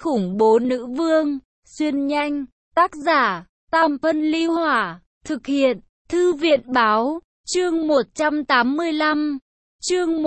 khủng bố nữ vương, xuyên nhanh, tác giả, Tam Phân Ly Hỏa, thực hiện, Thư viện Báo, chương 185, chương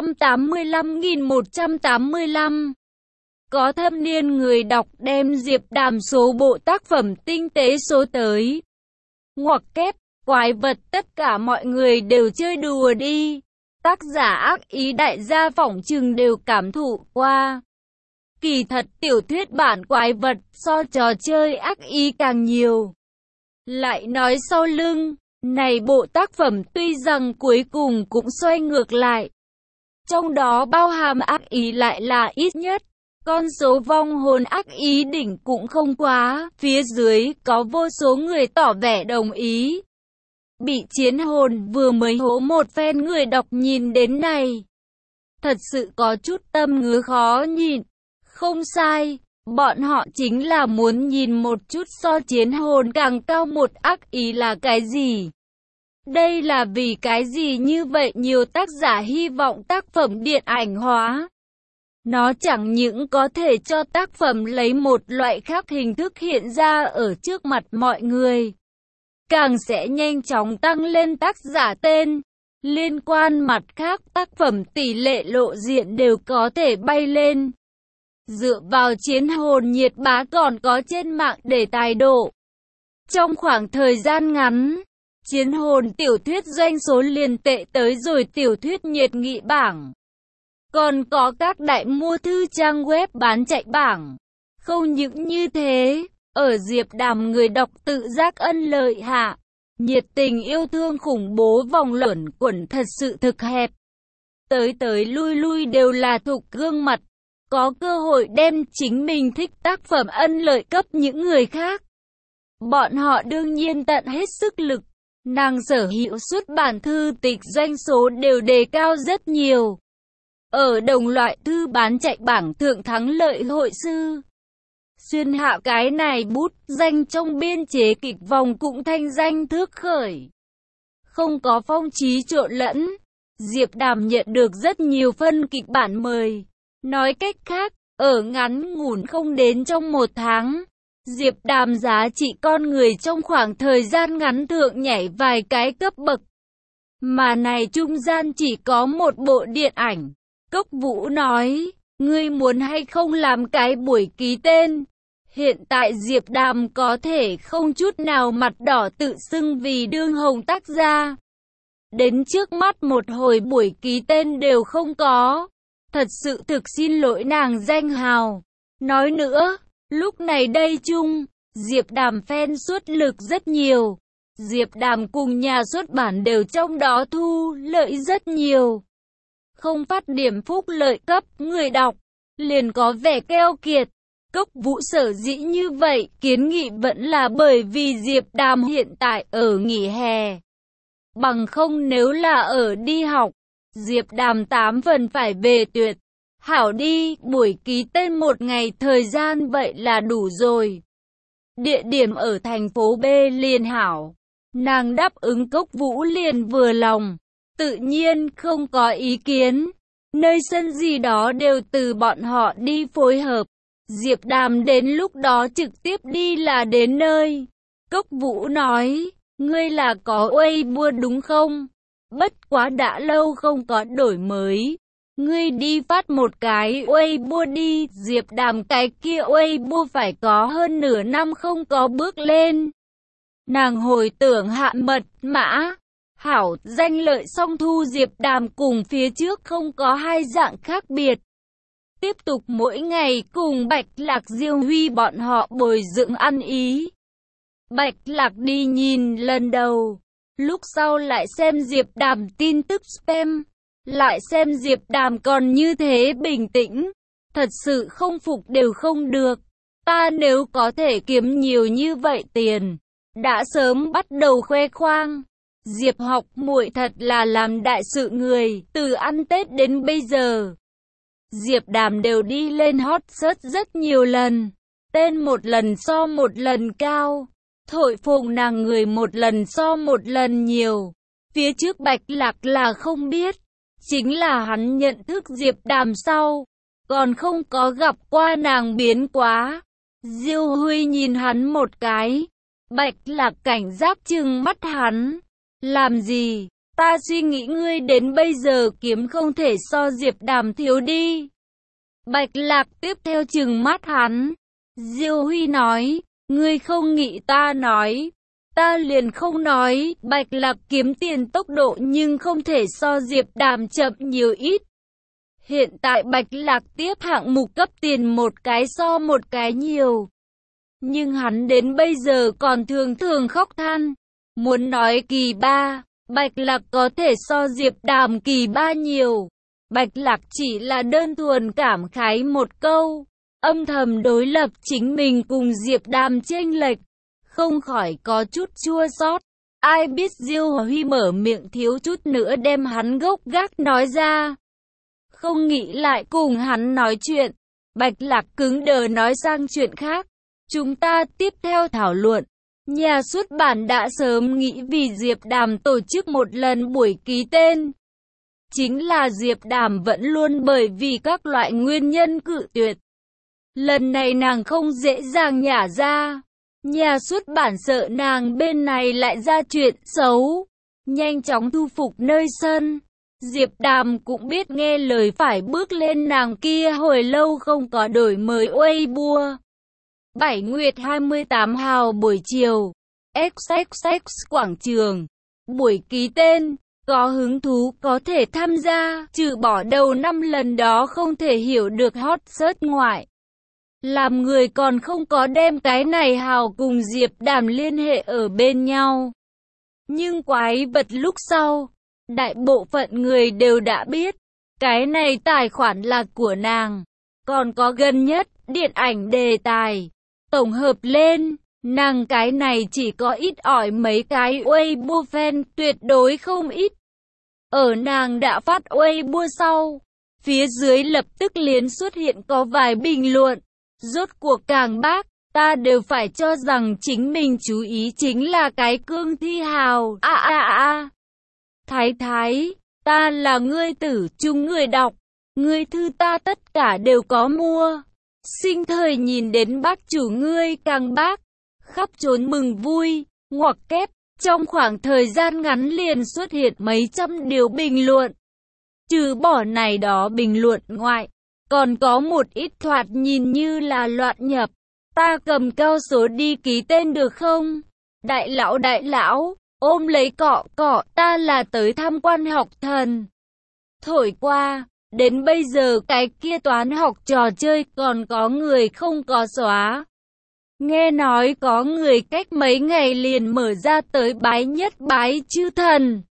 185.185. Có thâm niên người đọc đem Diệp Đàm số bộ tác phẩm tinh tế số tới. Ngoặc kép, quái vật tất cả mọi người đều chơi đùa đi. Tác giả ác ý đại gia phỏng chừng đều cảm thụ qua. Kỳ thật tiểu thuyết bản quái vật so trò chơi ác ý càng nhiều. Lại nói sau lưng, này bộ tác phẩm tuy rằng cuối cùng cũng xoay ngược lại. Trong đó bao hàm ác ý lại là ít nhất. Con số vong hồn ác ý đỉnh cũng không quá, phía dưới có vô số người tỏ vẻ đồng ý. Bị chiến hồn vừa mới hố một phen người đọc nhìn đến này. Thật sự có chút tâm ngứa khó nhìn. Không sai, bọn họ chính là muốn nhìn một chút so chiến hồn càng cao một ác ý là cái gì. Đây là vì cái gì như vậy nhiều tác giả hy vọng tác phẩm điện ảnh hóa. Nó chẳng những có thể cho tác phẩm lấy một loại khác hình thức hiện ra ở trước mặt mọi người, càng sẽ nhanh chóng tăng lên tác giả tên. Liên quan mặt khác tác phẩm tỷ lệ lộ diện đều có thể bay lên. Dựa vào chiến hồn nhiệt bá còn có trên mạng để tài độ. Trong khoảng thời gian ngắn, chiến hồn tiểu thuyết doanh số liền tệ tới rồi tiểu thuyết nhiệt nghị bảng. Còn có các đại mua thư trang web bán chạy bảng. Không những như thế, ở Diệp Đàm người đọc tự giác ân lợi hạ, nhiệt tình yêu thương khủng bố vòng luẩn quẩn thật sự thực hẹp. Tới lui lui đều là thục gương mặt, có cơ hội đem chính mình thích tác phẩm ân lợi cấp những người khác. Bọn họ đương nhiên tận hết sức lực, nàng sở hữu xuất bản thư tịch doanh số đều đề cao rất nhiều. Ở đồng loại thư bán chạy bảng thượng thắng lợi hội sư. Xuyên hạ cái này bút danh trong biên chế kịch vòng cũng thanh danh thước khởi. Không có phong trí trộn lẫn, Diệp Đàm nhận được rất nhiều phân kịch bản mời. Nói cách khác, ở ngắn ngủn không đến trong một tháng, Diệp Đàm giá trị con người trong khoảng thời gian ngắn thượng nhảy vài cái cấp bậc. Mà này trung gian chỉ có một bộ điện ảnh. Cốc Vũ nói, ngươi muốn hay không làm cái buổi ký tên? Hiện tại Diệp Đàm có thể không chút nào mặt đỏ tự xưng vì đương hồng tác gia. Đến trước mắt một hồi buổi ký tên đều không có. Thật sự thực xin lỗi nàng danh hào. Nói nữa, lúc này đây chung, Diệp Đàm fan xuất lực rất nhiều. Diệp Đàm cùng nhà xuất bản đều trong đó thu lợi rất nhiều. Không phát điểm phúc lợi cấp người đọc, liền có vẻ keo kiệt. Cốc Vũ sở dĩ như vậy, kiến nghị vẫn là bởi vì Diệp Đàm hiện tại ở nghỉ hè. Bằng không nếu là ở đi học, Diệp Đàm 8 phần phải về tuyệt. Hảo đi, buổi ký tên một ngày thời gian vậy là đủ rồi. Địa điểm ở thành phố B liền hảo. Nàng đáp ứng Cốc Vũ liền vừa lòng. Tự nhiên không có ý kiến. Nơi sân gì đó đều từ bọn họ đi phối hợp. Diệp Đàm đến lúc đó trực tiếp đi là đến nơi. Cốc Vũ nói, ngươi là có Weibo đúng không? Bất quá đã lâu không có đổi mới. Ngươi đi phát một cái Weibo đi. Diệp Đàm cái kia Weibo phải có hơn nửa năm không có bước lên. Nàng hồi tưởng hạ mật mã. Hảo, danh lợi song thu Diệp Đàm cùng phía trước không có hai dạng khác biệt. Tiếp tục mỗi ngày cùng Bạch Lạc Diêu Huy bọn họ bồi dưỡng ăn ý. Bạch Lạc đi nhìn lần đầu, lúc sau lại xem Diệp Đàm tin tức spam, lại xem Diệp Đàm còn như thế bình tĩnh. Thật sự không phục đều không được. Ta nếu có thể kiếm nhiều như vậy tiền, đã sớm bắt đầu khoe khoang. Diệp học muội thật là làm đại sự người, từ ăn Tết đến bây giờ. Diệp Đàm đều đi lên hot search rất nhiều lần. Tên một lần so một lần cao. Thổi phồng nàng người một lần so một lần nhiều. Phía trước Bạch Lạc là không biết. Chính là hắn nhận thức Diệp Đàm sau. còn không có gặp qua nàng biến quá. Diêu Huy nhìn hắn một cái. Bạch Lạc cảnh giác trừng mắt hắn. Làm gì? Ta suy nghĩ ngươi đến bây giờ kiếm không thể so Diệp Đàm thiếu đi. Bạch Lạc tiếp theo trừng mắt hắn. Diêu Huy nói, ngươi không nghĩ ta nói. Ta liền không nói. Bạch Lạc kiếm tiền tốc độ nhưng không thể so Diệp Đàm chậm nhiều ít. Hiện tại Bạch Lạc tiếp hạng mục cấp tiền một cái so một cái nhiều. Nhưng hắn đến bây giờ còn thường thường khóc than. Muốn nói kỳ ba, Bạch Lạc có thể so Diệp Đàm kỳ ba nhiều. Bạch Lạc chỉ là đơn thuần cảm khái một câu, âm thầm đối lập chính mình cùng Diệp Đàm chênh lệch, không khỏi có chút chua xót. Ai biết Diêu Huy mở miệng thiếu chút nữa đem hắn gốc gác nói ra. Không nghĩ lại cùng hắn nói chuyện, Bạch Lạc cứng đờ nói sang chuyện khác. Chúng ta tiếp theo thảo luận. Nhà xuất bản đã sớm nghĩ vì Diệp Đàm tổ chức một lần buổi ký tên. Chính là Diệp Đàm vẫn luôn bởi vì các loại nguyên nhân cự tuyệt. Lần này nàng không dễ dàng nhả ra. Nhà xuất bản sợ nàng bên này lại ra chuyện xấu. Nhanh chóng thu phục nơi sân. Diệp Đàm cũng biết nghe lời phải bước lên nàng kia hồi lâu không có đổi mới Weibo. 7 Nguyệt 28 hào buổi chiều. XXX quảng trường. Buổi ký tên. Có hứng thú có thể tham gia, trừ bỏ đầu năm lần đó không thể hiểu được hot search ngoại. Làm người còn không có đem cái này hào cùng Diệp Đàm liên hệ ở bên nhau. Nhưng quái vật lúc sau, đại bộ phận người đều đã biết, cái này tài khoản là của nàng. Còn có gần nhất, điện ảnh đề tài. Tổng hợp lên, nàng cái này chỉ có ít ỏi mấy cái Weibo fan tuyệt đối không ít. Ở nàng đã phát Weibo sau, phía dưới lập tức liền xuất hiện có vài bình luận. Rốt cuộc càng bác, ta đều phải cho rằng chính mình chú ý chính là cái cương thi hào. Thái thái, ta là ngươi tử chung người đọc, ngươi thư ta tất cả đều có mua. Sinh thời nhìn đến bác chủ ngươi càng bác, khắp trốn mừng vui, ngoặc kép. Trong khoảng thời gian ngắn liền xuất hiện mấy trăm điều bình luận. Trừ bỏ này đó bình luận ngoại, còn có một ít thoạt nhìn như là loạn nhập. Ta cầm cao số đi ký tên được không? Đại lão, ôm lấy cọ, ta là tới tham quan học thần. Thổi qua, đến bây giờ cái kia toán học trò chơi còn có người không có xóa. Nghe nói có người cách mấy ngày liền mở ra tới bái nhất bái chư thần.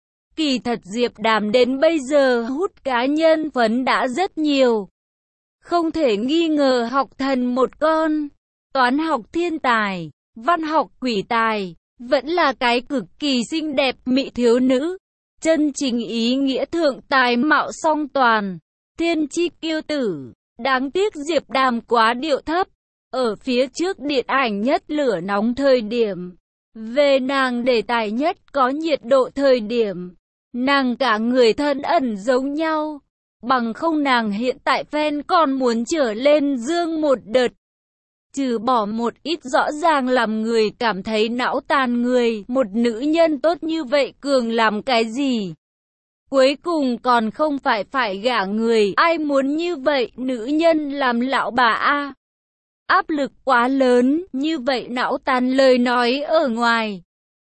Kỳ thật Diệp Đàm đến bây giờ hút cá nhân phấn đã rất nhiều. Không thể nghi ngờ học thần một con. Toán học thiên tài, văn học quỷ tài, vẫn là cái cực kỳ xinh đẹp mỹ thiếu nữ. Chân chính ý nghĩa thượng tài mạo song toàn, thiên chi kiêu tử. Đáng tiếc Diệp Đàm quá điệu thấp. Ở phía trước điện ảnh nhất lửa nóng thời điểm, về nàng đề tài nhất có nhiệt độ thời điểm, nàng cả người thân ẩn giống nhau, bằng không nàng hiện tại fan còn muốn trở lên dương một đợt. Trừ bỏ một ít rõ ràng làm người cảm thấy não tàn người, một nữ nhân tốt như vậy cường làm cái gì? Cuối cùng còn không phải gả người, ai muốn như vậy nữ nhân làm lão bà a? Áp lực quá lớn, như vậy não tàn lời nói ở ngoài.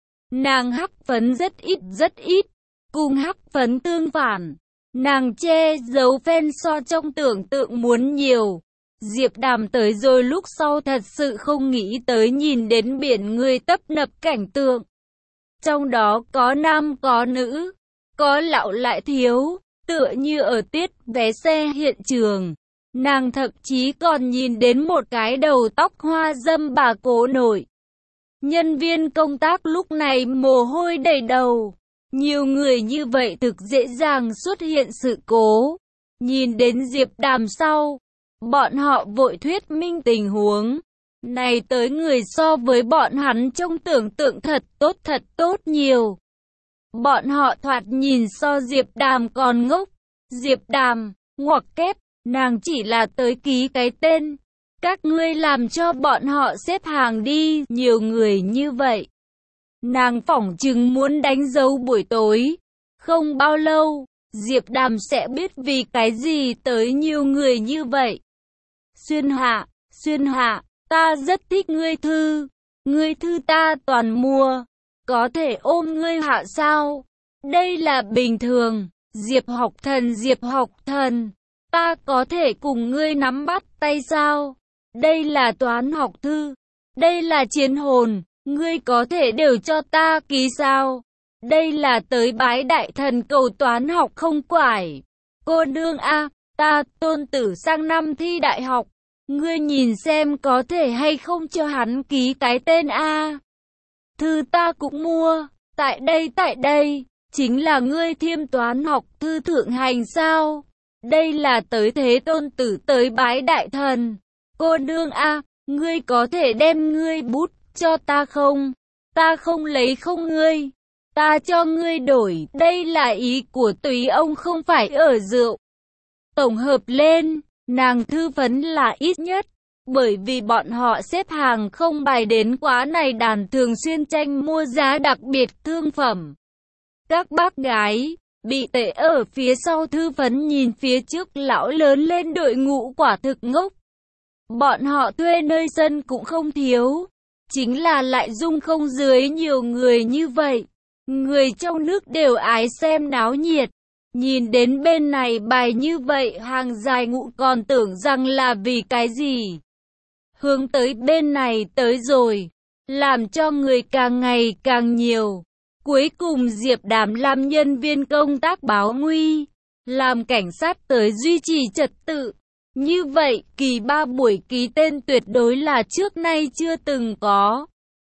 Nàng hắc phấn rất ít, cùng hắc phấn tương phản. Nàng che giấu fan so trong tưởng tượng muốn nhiều. Diệp Đàm tới rồi lúc sau thật sự không nghĩ tới nhìn đến biển người tấp nập cảnh tượng. Trong đó có nam có nữ, có lão lại thiếu, tựa như ở tiết vé xe hiện trường. Nàng thậm chí còn nhìn đến một cái đầu tóc hoa dâm bà cố nội. Nhân viên công tác lúc này mồ hôi đầy đầu. Nhiều người như vậy thực dễ dàng xuất hiện sự cố. Nhìn đến Diệp Đàm sau, bọn họ vội thuyết minh tình huống. Này tới người so với bọn hắn trong tưởng tượng thật tốt nhiều. Bọn họ thoạt nhìn so Diệp Đàm còn ngốc. Diệp Đàm, ngoặc kép. Nàng chỉ là tới ký cái tên. Các ngươi làm cho bọn họ xếp hàng đi, nhiều người như vậy. Nàng phỏng chừng muốn đánh dấu buổi tối. Không bao lâu, Diệp Đàm sẽ biết vì cái gì tới nhiều người như vậy. Xuyên Hạ, ta rất thích ngươi thư. Ngươi thư ta toàn mua. Có thể ôm ngươi hạ sao? Đây là bình thường. Diệp học thần. Ta có thể cùng ngươi nắm bắt tay sao? Đây là toán học thư. Đây là chiến hồn. Ngươi có thể đều cho ta ký sao? Đây là tới bái đại thần cầu toán học không quải. Cô nương a, ta tôn tử sang năm thi đại học. Ngươi nhìn xem có thể hay không cho hắn ký cái tên a. Thư ta cũng mua. Tại đây. Chính là ngươi Thiêm toán học thư thượng hành sao? Đây là tới thế tôn tử tới bái đại thần. Cô nương a, ngươi có thể đem ngươi bút cho ta không? Ta không lấy không ngươi. Ta cho ngươi đổi. Đây là ý của tùy ông không phải ở rượu. Tổng hợp lên, nàng thư phấn là ít nhất. Bởi vì bọn họ xếp hàng không bài đến quá này đàn thường xuyên tranh mua giá đặc biệt thương phẩm. Các bác gái bị tệ ở phía sau thư phấn nhìn phía trước lão lớn lên đội ngũ quả thực ngốc. Bọn họ thuê nơi sân cũng không thiếu. Chính là lại dung không dưới nhiều người như vậy. Người trong nước đều ái xem náo nhiệt. Nhìn đến bên này bài như vậy hàng dài ngũ còn tưởng rằng là vì cái gì. Hướng tới bên này tới rồi. Làm cho người càng ngày càng nhiều. Cuối cùng Diệp Đàm làm nhân viên công tác báo nguy. Làm cảnh sát tới duy trì trật tự. Như vậy, kỳ 3 buổi ký tên tuyệt đối là trước nay chưa từng có.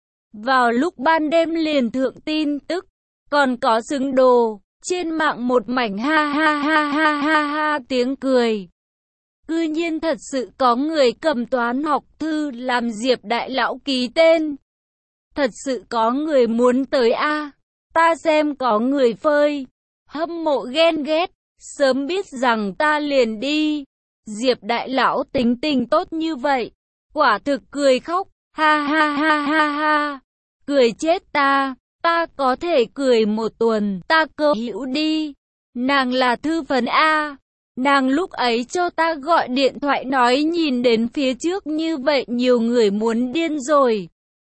Vào lúc ban đêm liền thượng tin tức, còn có xứng đồ, trên mạng một mảnh ha ha ha ha ha ha tiếng cười. Cư nhiên thật sự có người cầm toán học thư làm Diệp đại lão ký tên. Thật sự có người muốn tới a. Ta xem có người phơi, hâm mộ ghen ghét, sớm biết rằng ta liền đi. Diệp đại lão tính tình tốt như vậy, quả thực cười khóc, ha ha ha ha ha, cười chết ta có thể cười một tuần, ta cơ hữu đi. Nàng là thư phấn a, nàng lúc ấy cho ta gọi điện thoại nói nhìn đến phía trước như vậy nhiều người muốn điên rồi.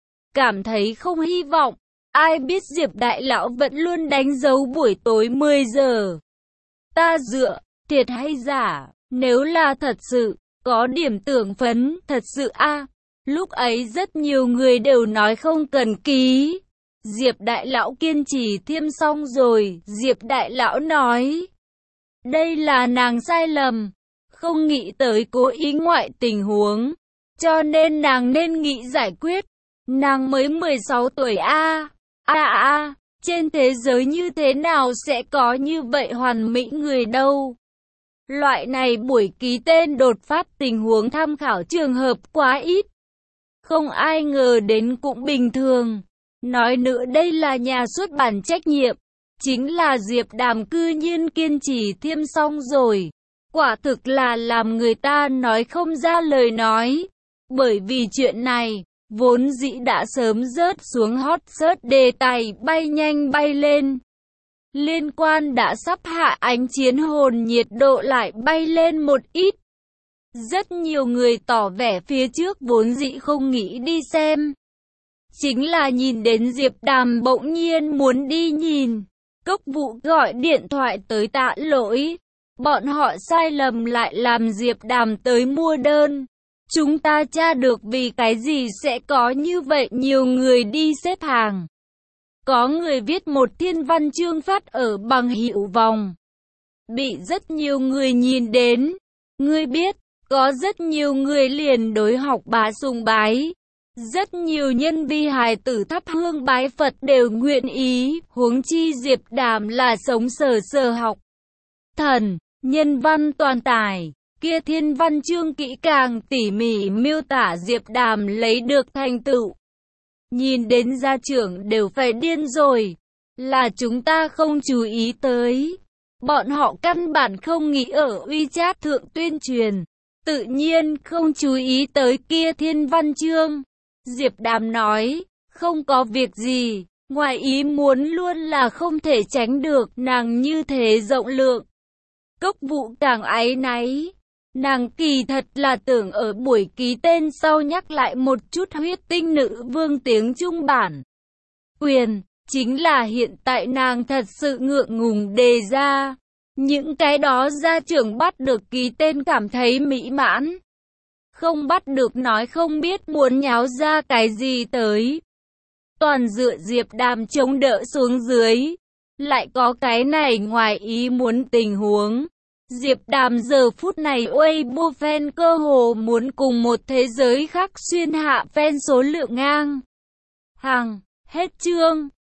Cảm thấy không hy vọng, ai biết Diệp đại lão vẫn luôn đánh dấu buổi tối 10 giờ. Ta dựa, thiệt hay giả? Nếu là thật sự, có điểm tưởng phấn, thật sự a. Lúc ấy rất nhiều người đều nói không cần ký. Diệp đại lão kiên trì Thiêm xong rồi, Diệp đại lão nói. Đây là nàng sai lầm, không nghĩ tới cố ý ngoại tình huống. Cho nên nàng nên nghĩ giải quyết. Nàng mới 16 tuổi a. Trên thế giới như thế nào sẽ có như vậy hoàn mỹ người đâu. Loại này buổi ký tên đột phát tình huống tham khảo trường hợp quá ít. Không ai ngờ đến cũng bình thường. Nói nữa đây là nhà xuất bản trách nhiệm. Chính là Diệp Đàm cư nhiên kiên trì Thiêm xong rồi. Quả thực là làm người ta nói không ra lời nói. Bởi vì chuyện này, vốn dĩ đã sớm rớt xuống hot search đề tài bay nhanh bay lên. Liên quan đã sắp hạ ánh chiến hồn nhiệt độ lại bay lên một ít. Rất nhiều người tỏ vẻ phía trước vốn dĩ không nghĩ đi xem. Chính là nhìn đến Diệp Đàm bỗng nhiên muốn đi nhìn. Cốc Vũ gọi điện thoại tới tạ lỗi. Bọn họ sai lầm lại làm Diệp Đàm tới mua đơn. Chúng ta tra được vì cái gì sẽ có như vậy nhiều người đi xếp hàng. Có người viết một thiên văn chương phát ở bằng hữu vòng. Bị rất nhiều người nhìn đến. Ngươi biết, có rất nhiều người liền đối học bá sùng bái. Rất nhiều nhân vi hài tử thắp hương bái Phật đều nguyện ý, huống chi Diệp Đàm là sống sờ học. Thần, nhân văn toàn tài, kia thiên văn chương kỹ càng tỉ mỉ miêu tả Diệp Đàm lấy được thành tựu. Nhìn đến gia trưởng đều phải điên rồi, là chúng ta không chú ý tới. Bọn họ căn bản không nghĩ ở WeChat thượng tuyên truyền, tự nhiên không chú ý tới kia thiên văn chương. Diệp Đàm nói, không có việc gì, ngoài ý muốn luôn là không thể tránh được, nàng như thế rộng lượng. Cốc Vũ càng áy náy, nàng kỳ thật là tưởng ở buổi ký tên sau nhắc lại một chút huyết tinh nữ vương tiếng Trung bản quyền, chính là hiện tại nàng thật sự ngượng ngùng đề ra. Những cái đó gia trưởng bắt được ký tên cảm thấy mỹ mãn. Không bắt được nói không biết muốn nháo ra cái gì tới. Toàn dựa Diệp Đàm chống đỡ xuống dưới. Lại có cái này ngoài ý muốn tình huống. Diệp Đàm giờ phút này Weibo fan cơ hồ muốn cùng một thế giới khác xuyên hạ fan số lượng ngang hàng. Hết chương.